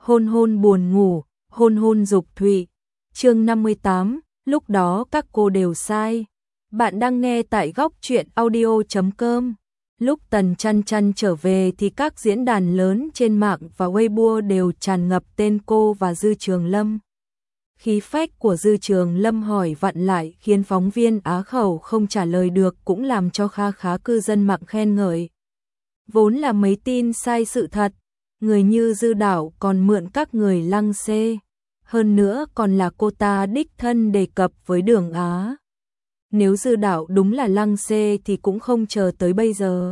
hôn hôn buồn ngủ, hôn hôn dục thụy. Chương 58, lúc đó các cô đều sai. Bạn đang nghe tại góc truyện audio.com. Lúc Tần Chăn Chăn trở về thì các diễn đàn lớn trên mạng và Weibo đều tràn ngập tên cô và Dư Trường Lâm. Khí phách của Dư Trường Lâm hỏi vặn lại khiến phóng viên á khẩu không trả lời được, cũng làm cho kha khá cư dân mạng khen ngợi. Vốn là mấy tin sai sự thật, người như Dư Đảo còn mượn các người lăng xê. Hơn nữa còn là cô ta đích thân đề cập với Đường Á. Nếu Dư Đảo đúng là lăng xê thì cũng không chờ tới bây giờ.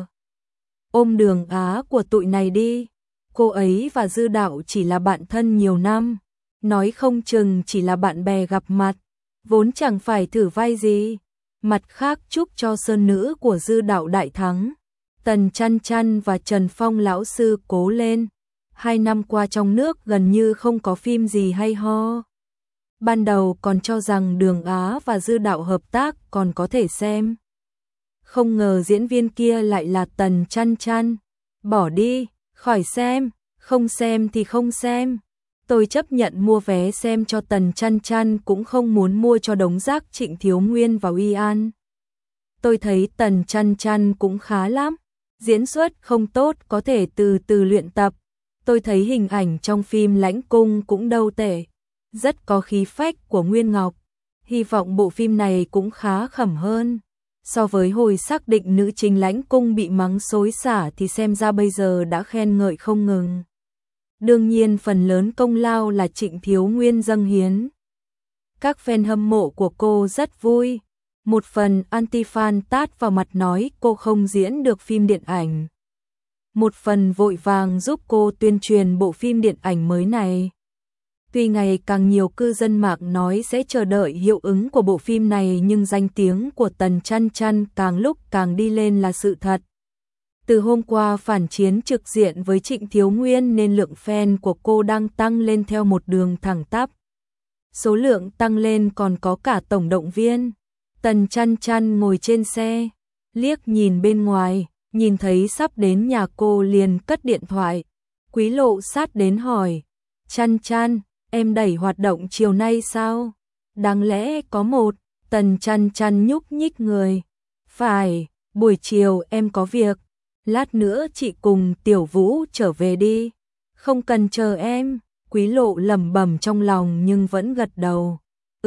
Ôm Đường Á của tụi này đi. Cô ấy và Dư Đảo chỉ là bạn thân nhiều năm. Nói không chừng chỉ là bạn bè gặp mặt. Vốn chẳng phải thử vai gì. Mặt khác chúc cho sơn nữ của Dư Đảo đại thắng. Tần Chăn Chăn và Trần Phong lão sư cố lên. 2 năm qua trong nước gần như không có phim gì hay ho. Ban đầu còn cho rằng Đường Á và Dư Đảo hợp tác còn có thể xem. Không ngờ diễn viên kia lại là Tần Chăn Chăn. Bỏ đi, khỏi xem, không xem thì không xem. Tôi chấp nhận mua vé xem cho Tần Chăn Chăn, cũng không muốn mua cho đống rác Trịnh Thiếu Nguyên và Uy An. Tôi thấy Tần Chăn Chăn cũng khá lắm. Diễn xuất không tốt có thể từ từ luyện tập. Tôi thấy hình ảnh trong phim Lãnh Cung cũng đâu tệ. Rất có khí phách của Nguyên Ngọc. Hy vọng bộ phim này cũng khá khẩm hơn. So với hồi xác định nữ chính Lãnh Cung bị mắng xối xả thì xem ra bây giờ đã khen ngợi không ngừng. Đương nhiên phần lớn công lao là Trịnh Thiếu Nguyên dâng hiến. Các fan hâm mộ của cô rất vui. Một phần anti-fan tát vào mặt nói cô không diễn được phim điện ảnh. Một phần vội vàng giúp cô tuyên truyền bộ phim điện ảnh mới này. Tuy ngày càng nhiều cư dân mạng nói sẽ chờ đợi hiệu ứng của bộ phim này, nhưng danh tiếng của Tần Chăn Chăn càng lúc càng đi lên là sự thật. Từ hôm qua phản chiến trực diện với Trịnh Thiếu Nguyên nên lượng fan của cô đang tăng lên theo một đường thẳng tắp. Số lượng tăng lên còn có cả tổng động viên. Tần Chăn Chăn ngồi trên xe, liếc nhìn bên ngoài, nhìn thấy sắp đến nhà cô liền cất điện thoại. Quý Lộ sát đến hỏi, Chăn Chăn, em đẩy hoạt động chiều nay sao? Đáng lẽ có một. Tần Chăn Chăn nhúc nhích người. Phải, buổi chiều em có việc. Lát nữa chị cùng Tiểu Vũ trở về đi. Không cần chờ em. Quý Lộ lẩm bẩm trong lòng nhưng vẫn gật đầu.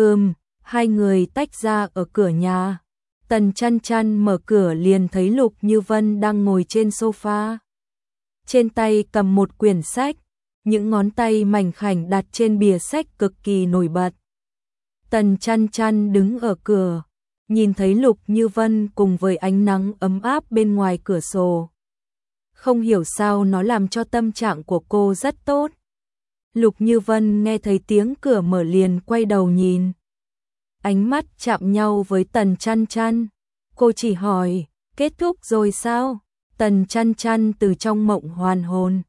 Hai người tách ra ở cửa nhà. Tần Chăn Chăn mở cửa liền thấy Lục Như Vân đang ngồi trên sofa. Trên tay cầm một quyển sách. Những ngón tay mảnh khảnh đặt trên bìa sách cực kỳ nổi bật. Tần Chăn Chăn đứng ở cửa, nhìn thấy Lục Như Vân cùng với ánh nắng ấm áp bên ngoài cửa sổ. Không hiểu sao nó làm cho tâm trạng của cô rất tốt. Lục Như Vân nghe thấy tiếng cửa mở liền quay đầu nhìn. Ánh mắt chạm nhau với Tần Chăn Chăn. Cô chỉ hỏi, kết thúc rồi sao? Tần Chăn Chăn từ trong mộng hoàn hồn.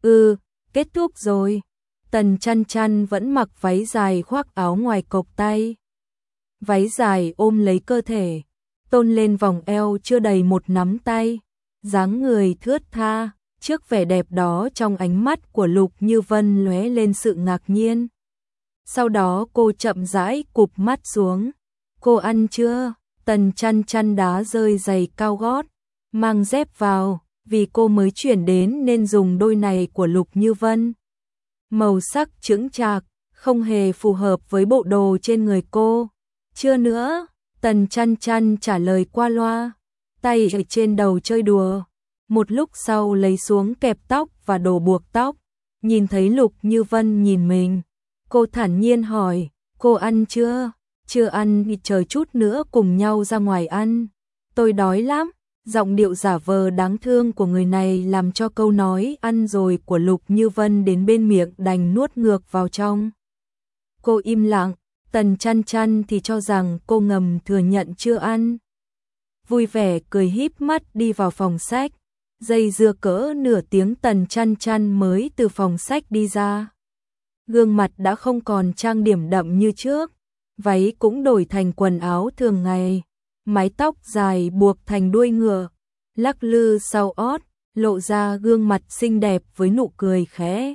Kết thúc rồi. Tần Chăn Chăn vẫn mặc váy dài khoác áo ngoài cộc tay. Váy dài ôm lấy cơ thể, tôn lên vòng eo chưa đầy một nắm tay. Dáng người thướt tha, trước vẻ đẹp đó trong ánh mắt của Lục Như Vân lóe lên sự ngạc nhiên. Sau đó cô chậm rãi cụp mắt xuống. Cô ăn chưa? Tần Chăn Chăn đá rơi giày cao gót, mang dép vào. Vì cô mới chuyển đến nên dùng đôi này của Lục Như Vân. Màu sắc chững chạc, không hề phù hợp với bộ đồ trên người cô. Chưa nữa, Tần Chăn Chăn trả lời qua loa, tay ở trên đầu chơi đùa. Một lúc sau lấy xuống kẹp tóc và đồ buộc tóc. Nhìn thấy Lục Như Vân nhìn mình, cô thản nhiên hỏi, cô ăn chưa? Chưa ăn thì chờ chút nữa cùng nhau ra ngoài ăn. Tôi đói lắm. Giọng điệu giả vờ đáng thương của người này làm cho câu nói ăn rồi của Lục Như Vân đến bên miệng đành nuốt ngược vào trong. Cô im lặng, Tần Chăn Chăn thì cho rằng cô ngầm thừa nhận chưa ăn. Vui vẻ cười híp mắt đi vào phòng sách. Dây dưa cỡ nửa tiếng Tần Chăn Chăn mới từ phòng sách đi ra. Gương mặt đã không còn trang điểm đậm như trước, váy cũng đổi thành quần áo thường ngày. Mái tóc dài buộc thành đuôi ngựa, lắc lư sau ót, lộ ra gương mặt xinh đẹp với nụ cười khẽ.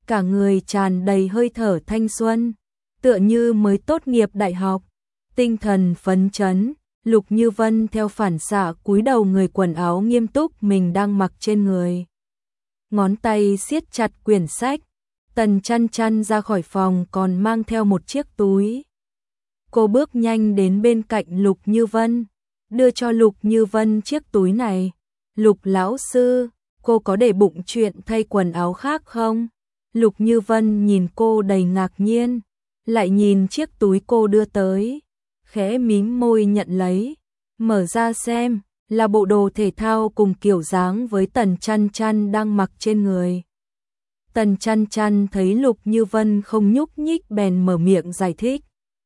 cả người tràn đầy hơi thở thanh xuân, tựa như mới tốt nghiệp đại học, tinh thần phấn chấn. Lục Như Vân theo phản xạ cúi đầu người quần áo nghiêm túc mình đang mặc trên người. Ngón tay siết chặt quyển sách, Tần Chăn Chăn ra khỏi phòng còn mang theo một chiếc túi. Cô bước nhanh đến bên cạnh Lục Như Vân, đưa cho Lục Như Vân chiếc túi này. Lục lão sư, cô có để bụng chuyện thay quần áo khác không? Lục Như Vân nhìn cô đầy ngạc nhiên, lại nhìn chiếc túi cô đưa tới, khẽ mím môi nhận lấy, mở ra xem, là bộ đồ thể thao cùng kiểu dáng với Tần Chăn Chăn đang mặc trên người. Tần Chăn Chăn thấy Lục Như Vân không nhúc nhích bèn mở miệng giải thích.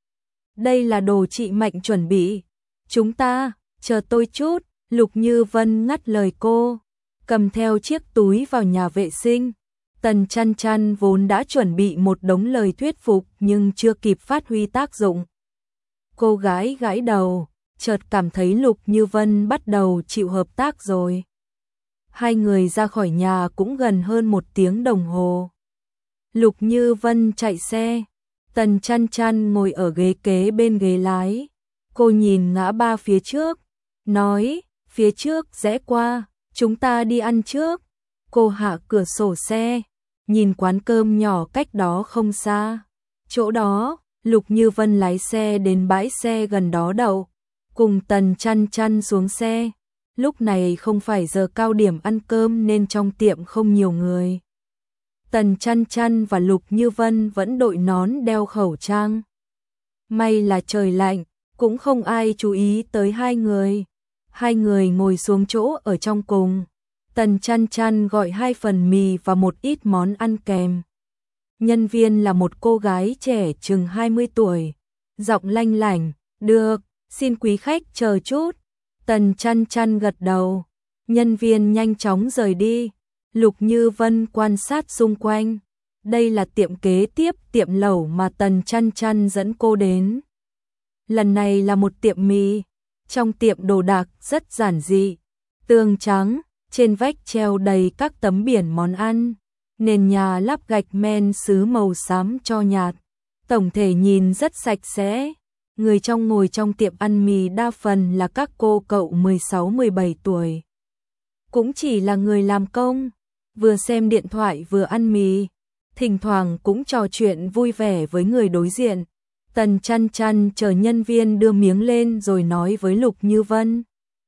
Đây là đồ chị Mạnh chuẩn bị, chúng ta, chờ tôi chút. Lục Như Vân ngắt lời cô, cầm theo chiếc túi vào nhà vệ sinh. Tần Chăn Chăn vốn đã chuẩn bị một đống lời thuyết phục nhưng chưa kịp phát huy tác dụng. Cô gái gãi đầu, chợt cảm thấy Lục Như Vân bắt đầu chịu hợp tác rồi. Hai người ra khỏi nhà cũng gần hơn 1 tiếng đồng hồ. Lục Như Vân chạy xe, Tần Chăn Chăn ngồi ở ghế kế bên ghế lái. Cô nhìn ngã ba phía trước, nói, phía trước rẽ qua, chúng ta đi ăn trước. Cô hạ cửa sổ xe, nhìn quán cơm nhỏ cách đó không xa. Chỗ đó, Lục Như Vân lái xe đến bãi xe gần đó đậu, cùng Tần Chăn Chăn xuống xe. Lúc này không phải giờ cao điểm ăn cơm nên trong tiệm không nhiều người. Tần Chăn Chăn và Lục Như Vân vẫn đội nón đeo khẩu trang. May là trời lạnh, cũng không ai chú ý tới hai người. Hai người ngồi xuống chỗ ở trong cùng. Tần Chăn Chăn gọi 2 phần mì và một ít món ăn kèm. Nhân viên là một cô gái trẻ chừng 20 tuổi, giọng lanh lảnh, được, xin quý khách chờ chút. Tần Chăn Chăn gật đầu, nhân viên nhanh chóng rời đi. Lục Như Vân quan sát xung quanh, đây là tiệm kế tiếp tiệm lẩu mà Tần Chăn Chăn dẫn cô đến. Lần này là một tiệm mì, trong tiệm đồ đạc rất giản dị, tường trắng, trên vách treo đầy các tấm biển món ăn. Nền nhà lắp gạch men sứ màu xám cho nhạt, tổng thể nhìn rất sạch sẽ. Người trong ngồi trong tiệm ăn mì đa phần là các cô cậu 16-17 tuổi. Cũng chỉ là người làm công, vừa xem điện thoại vừa ăn mì, thỉnh thoảng cũng trò chuyện vui vẻ với người đối diện. Tần Chăn Chăn chờ nhân viên đưa miếng lên rồi nói với Lục Như Vân.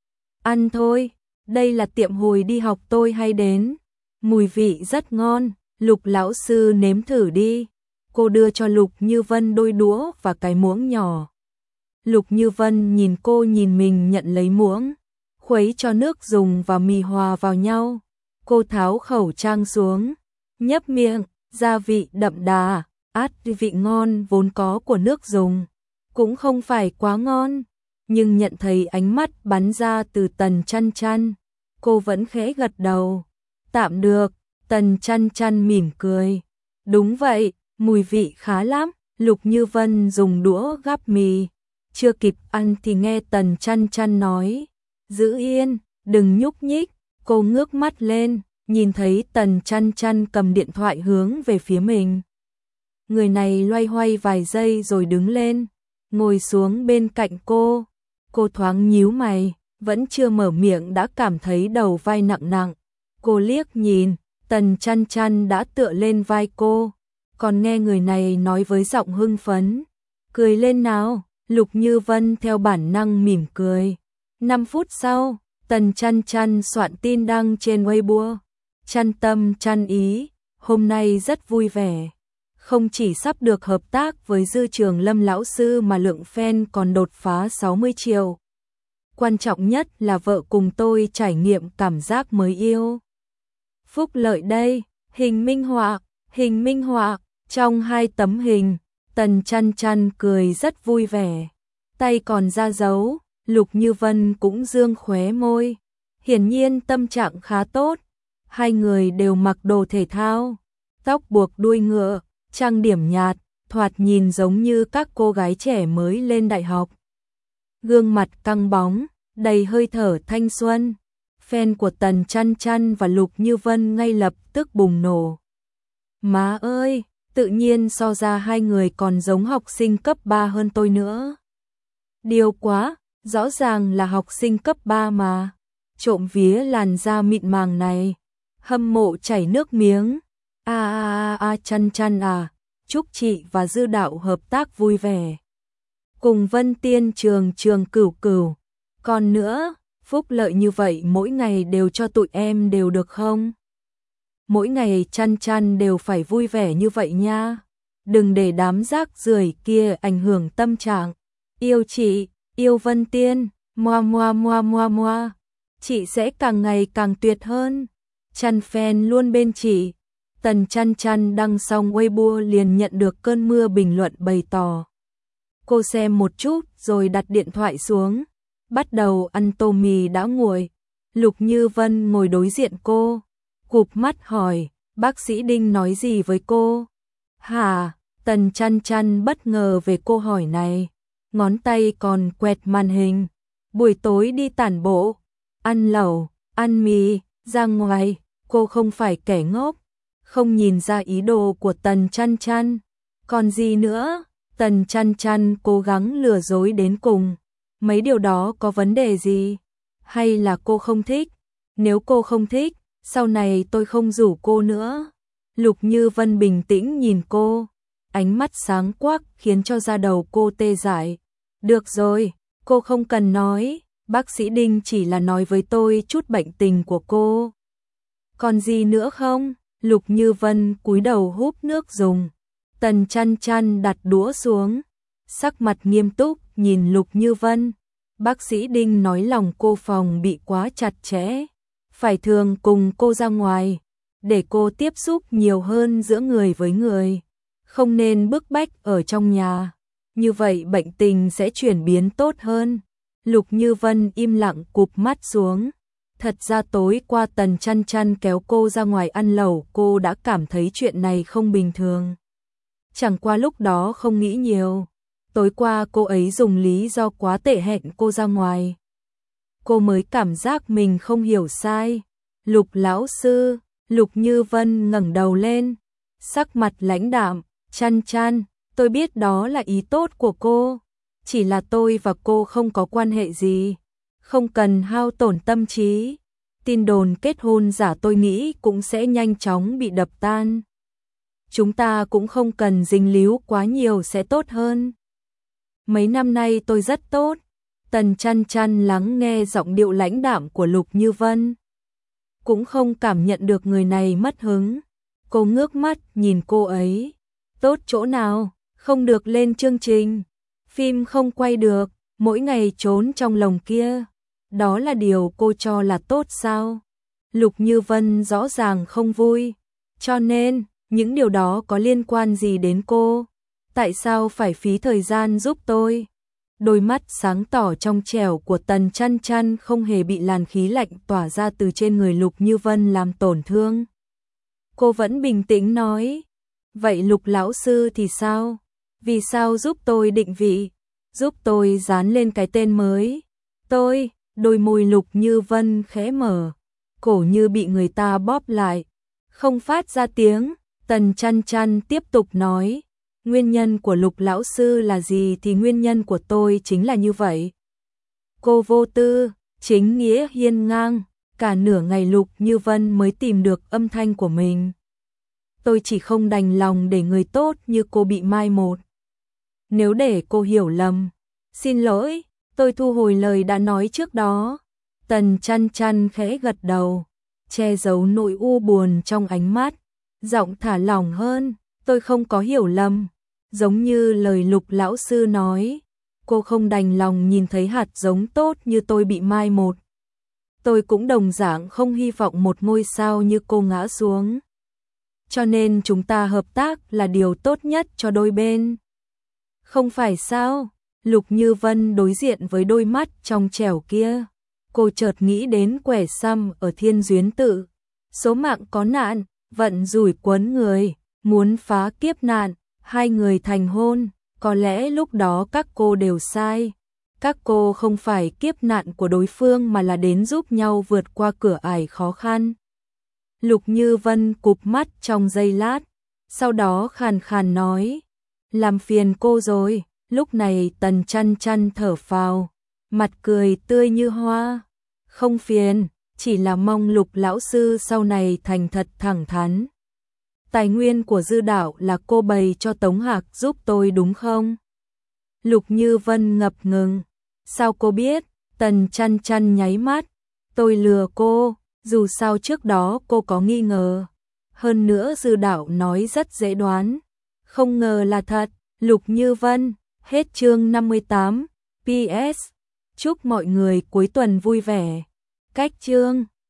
Ăn thôi, đây là tiệm hồi đi học tôi hay đến. Mùi vị rất ngon, Lục lão sư nếm thử đi. Cô đưa cho Lục Như Vân đôi đũa và cái muỗng nhỏ. Lục Như Vân nhìn cô nhìn mình nhận lấy muỗng, khuấy cho nước dùng và mì hòa vào nhau. Cô tháo khẩu trang xuống, nhấp miệng, gia vị đậm đà, át vị ngon vốn có của nước dùng. Cũng không phải quá ngon, nhưng nhận thấy ánh mắt bắn ra từ Tần Chăn Chăn, cô vẫn khẽ gật đầu. Tạm được, Tần Chăn Chăn mỉm cười. Đúng vậy, mùi vị khá lắm. Lục Như Vân dùng đũa gắp mì. Chưa kịp ăn thì nghe Tần Chăn Chăn nói. Giữ yên, đừng nhúc nhích. Cô ngước mắt lên, nhìn thấy Tần Chăn Chăn cầm điện thoại hướng về phía mình. Người này loay hoay vài giây rồi đứng lên, ngồi xuống bên cạnh cô. Cô thoáng nhíu mày, vẫn chưa mở miệng đã cảm thấy đầu vai nặng nặng. Cô liếc nhìn, Tần Chăn Chăn đã tựa lên vai cô, còn nghe người này nói với giọng hưng phấn. Cười lên nào, Lục Như Vân theo bản năng mỉm cười. 5 phút sau, Tần Chăn Chăn soạn tin đăng trên Weibo. Chăn tâm chăn ý, hôm nay rất vui vẻ. Không chỉ sắp được hợp tác với Dư Trường Lâm lão sư mà lượng fan còn đột phá 60 triệu. Quan trọng nhất là vợ cùng tôi trải nghiệm cảm giác mới yêu. Phúc lợi đây, hình minh họa, trong 2 tấm hình, Tần Chăn Chăn cười rất vui vẻ. Tay còn ra dấu, Lục Như Vân cũng dương khóe môi. Hiển nhiên tâm trạng khá tốt. Hai người đều mặc đồ thể thao, tóc buộc đuôi ngựa, trang điểm nhạt, thoạt nhìn giống như các cô gái trẻ mới lên đại học. Gương mặt căng bóng, đầy hơi thở thanh xuân. Fan của Tần Chăn Chăn và Lục Như Vân ngay lập tức bùng nổ. Má ơi, tự nhiên so ra hai người còn giống học sinh cấp 3 hơn tôi nữa. Điều quá, rõ ràng là học sinh cấp 3 mà. Trộm vía làn da mịn màng này. Hâm mộ chảy nước miếng. Chăn chăn à, chúc chị và Dư Đạo hợp tác vui vẻ. Cùng Vân Tiên trường trường cửu cửu. Còn nữa, phúc lợi như vậy mỗi ngày đều cho tụi em đều được không? Mỗi ngày chăn chăn đều phải vui vẻ như vậy nha. Đừng để đám rác rưởi kia ảnh hưởng tâm trạng. Yêu chị, yêu Vân Tiên, moa moa moa moa moa. Chị sẽ càng ngày càng tuyệt hơn. Chăn fan luôn bên chị. Tần Chăn Chăn đăng xong Weibo liền nhận được cơn mưa bình luận bày tỏ. Cô xem một chút rồi đặt điện thoại xuống. Bắt đầu ăn tô mì đã nguội. Lục Như Vân ngồi đối diện cô. Cụp mắt hỏi, bác sĩ Đinh nói gì với cô? Hả? Tần Chăn Chăn bất ngờ về câu hỏi này. Ngón tay còn quẹt màn hình. Buổi tối đi tản bộ, ăn lẩu, ăn mì, ra ngoài, cô không phải kẻ ngốc. Không nhìn ra ý đồ của Tần Chăn Chăn. Còn gì nữa? Tần Chăn Chăn cố gắng lừa dối đến cùng. Mấy điều đó có vấn đề gì? Hay là cô không thích? Nếu cô không thích, sau này tôi không rủ cô nữa. Lục Như Vân bình tĩnh nhìn cô. Ánh mắt sáng quắc khiến cho da đầu cô tê dại. Được rồi, cô không cần nói. Bác sĩ Đinh chỉ là nói với tôi chút bệnh tình của cô. Còn gì nữa không? Lục Như Vân cúi đầu húp nước dùng. Tần Chăn Chăn đặt đũa xuống. Sắc mặt nghiêm túc nhìn Lục Như Vân. Bác sĩ Đinh nói lòng cô phòng bị quá chặt chẽ. Phải thường cùng cô ra ngoài. Để cô tiếp xúc nhiều hơn giữa người với người. Không nên bức bách ở trong nhà. Như vậy bệnh tình sẽ chuyển biến tốt hơn. Lục Như Vân im lặng cụp mắt xuống. Thật ra tối qua Tần Chăn Chăn kéo cô ra ngoài ăn lẩu, cô đã cảm thấy chuyện này không bình thường. Chẳng qua lúc đó không nghĩ nhiều. Tối qua cô ấy dùng lý do quá tệ hẹn cô ra ngoài. Cô mới cảm giác mình không hiểu sai. Lục lão sư, Lục Như Vân ngẩng đầu lên. Sắc mặt lãnh đạm, Chăn Chăn, tôi biết đó là ý tốt của cô. Chỉ là tôi và cô không có quan hệ gì. Không cần hao tổn tâm trí. Tin đồn kết hôn giả tôi nghĩ cũng sẽ nhanh chóng bị đập tan. Chúng ta cũng không cần dính líu quá nhiều sẽ tốt hơn. Mấy năm nay tôi rất tốt. Tần Chăn Chăn lắng nghe giọng điệu lãnh đạm của Lục Như Vân. Cũng không cảm nhận được người này mất hứng. Cô ngước mắt nhìn cô ấy. Tốt chỗ nào? Không được lên chương trình. Phim không quay được, mỗi ngày trốn trong lồng kia. Đó là điều cô cho là tốt sao? Lục Như Vân rõ ràng không vui. Cho nên, những điều đó có liên quan gì đến cô? Tại sao phải phí thời gian giúp tôi? Đôi mắt sáng tỏ trong trẻo của Tần Chăn Chăn không hề bị làn khí lạnh tỏa ra từ trên người Lục Như Vân làm tổn thương. Cô vẫn bình tĩnh nói. Vậy Lục lão sư thì sao? Vì sao giúp tôi định vị? Giúp tôi dán lên cái tên mới? Tôi, đôi môi Lục Như Vân khẽ mở. Cổ như bị người ta bóp lại. Không phát ra tiếng. Tần Chăn Chăn tiếp tục nói. Nguyên nhân của Lục lão sư là gì thì nguyên nhân của tôi chính là như vậy. Cô vô tư, chính nghĩa hiên ngang. Cả nửa ngày Lục Như Vân mới tìm được âm thanh của mình. Tôi chỉ không đành lòng để người tốt như cô bị mai một. Nếu để cô hiểu lầm, xin lỗi, tôi thu hồi lời đã nói trước đó. Tần Chăn Chăn khẽ gật đầu, che giấu nỗi u buồn trong ánh mắt, giọng thả lỏng hơn, tôi không có hiểu lầm. Giống như lời Lục lão sư nói, cô không đành lòng nhìn thấy hạt giống tốt như tôi bị mai một. Tôi cũng đồng dạng không hy vọng một ngôi sao như cô ngã xuống. Cho nên chúng ta hợp tác là điều tốt nhất cho đôi bên. Không phải sao? Lục Như Vân đối diện với đôi mắt trong trẻo kia. Cô chợt nghĩ đến quẻ xăm ở Thiên Duyến Tự. Số mạng có nạn, vận rủi quấn người, muốn phá kiếp nạn, hai người thành hôn. Có lẽ lúc đó các cô đều sai. Các cô không phải kiếp nạn của đối phương mà là đến giúp nhau vượt qua cửa ải khó khăn. Lục Như Vân cụp mắt trong giây lát, sau đó khàn khàn nói, làm phiền cô rồi. Lúc này Tần Chăn Chăn thở phào, mặt cười tươi như hoa, không phiền, chỉ là mong Lục lão sư sau này thành thật thẳng thắn. Tài nguyên của Dư Đạo là cô bày cho Tống Hạc giúp tôi đúng không? Lục Như Vân ngập ngừng, sao cô biết? Tần Chăn Chăn nháy mắt, tôi lừa cô, dù sao trước đó cô có nghi ngờ. Hơn nữa Dư Đạo nói rất dễ đoán, không ngờ là thật. Lục Như Vân, hết chương 58, PS, chúc mọi người cuối tuần vui vẻ. Cách chương